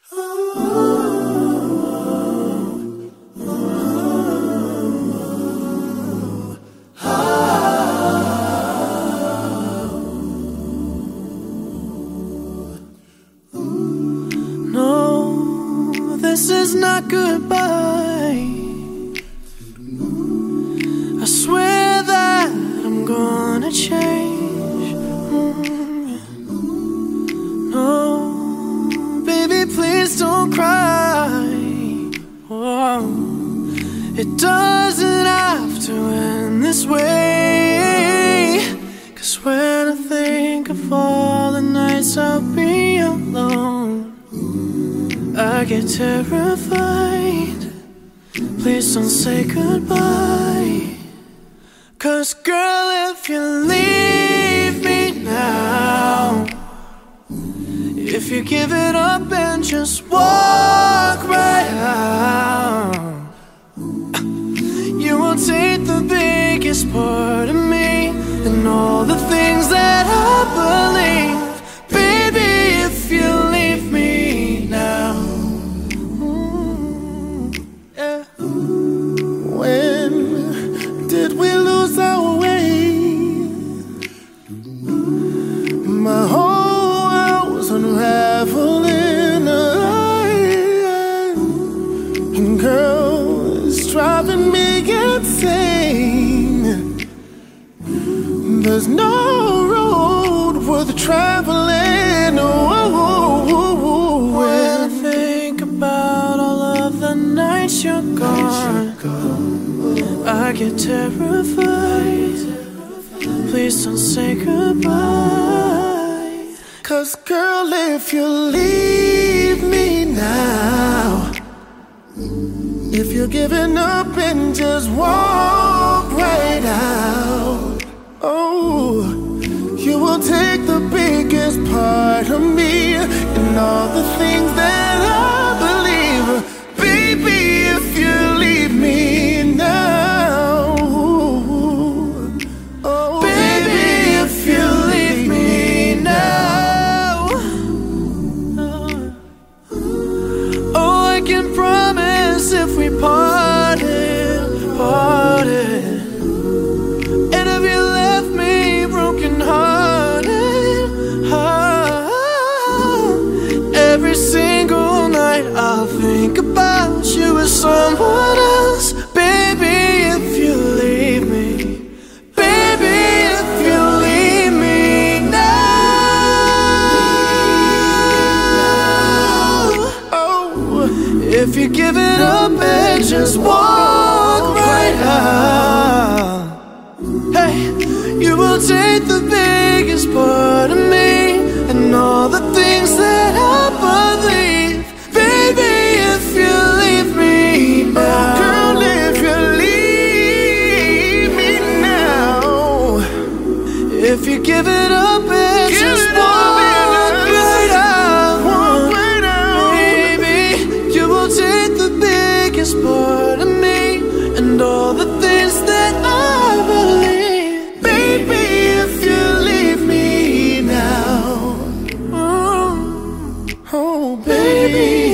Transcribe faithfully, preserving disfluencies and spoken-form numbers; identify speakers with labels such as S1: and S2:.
S1: No, this is not goodbye. I swear that I'm gonna change. Mm. No, baby, please don't cry. Oh, it doesn't have to end this way. 'Cause when I think of all the nights I'll be alone, I get terrified. Please don't say goodbye. 'Cause girl, if you leave me now, if you give it up and just walk right out, you will take the biggest part of me and all the things that I believe. Baby, if you leave me now. Mm, yeah.
S2: When did we lose our way? My whole world was unraveling, and girl, it's driving me insane. There's no road worth traveling. Oh,
S1: when I think about all of the nights you're gone, I get terrified. Please don't say goodbye.
S2: 'Cause girl, if you leave me now, if you're giving up and just walk right out, oh, you will take the biggest part of me and all the things that I believe. Baby, if you leave me now, oh,
S1: baby, if you leave me now, oh, I can promise if we parted, parted, and if you left me broken hearted, oh, every single night I'll think about you as someone else. Baby, if you leave me, baby, if you leave me now,
S2: oh,
S1: if you give it up and just walk right out, hey, you will take the biggest part of me and all the things that I believe. Baby, if you leave me now,
S2: girl, if you leave me now,
S1: if you give it up and
S2: Give
S1: just
S2: it up
S1: walk
S2: and
S1: right out,
S2: walk right out.
S1: baby, you will take the biggest part of me and all the things that I believe.
S2: Baby, if you leave me now,
S1: Oh,
S2: oh baby.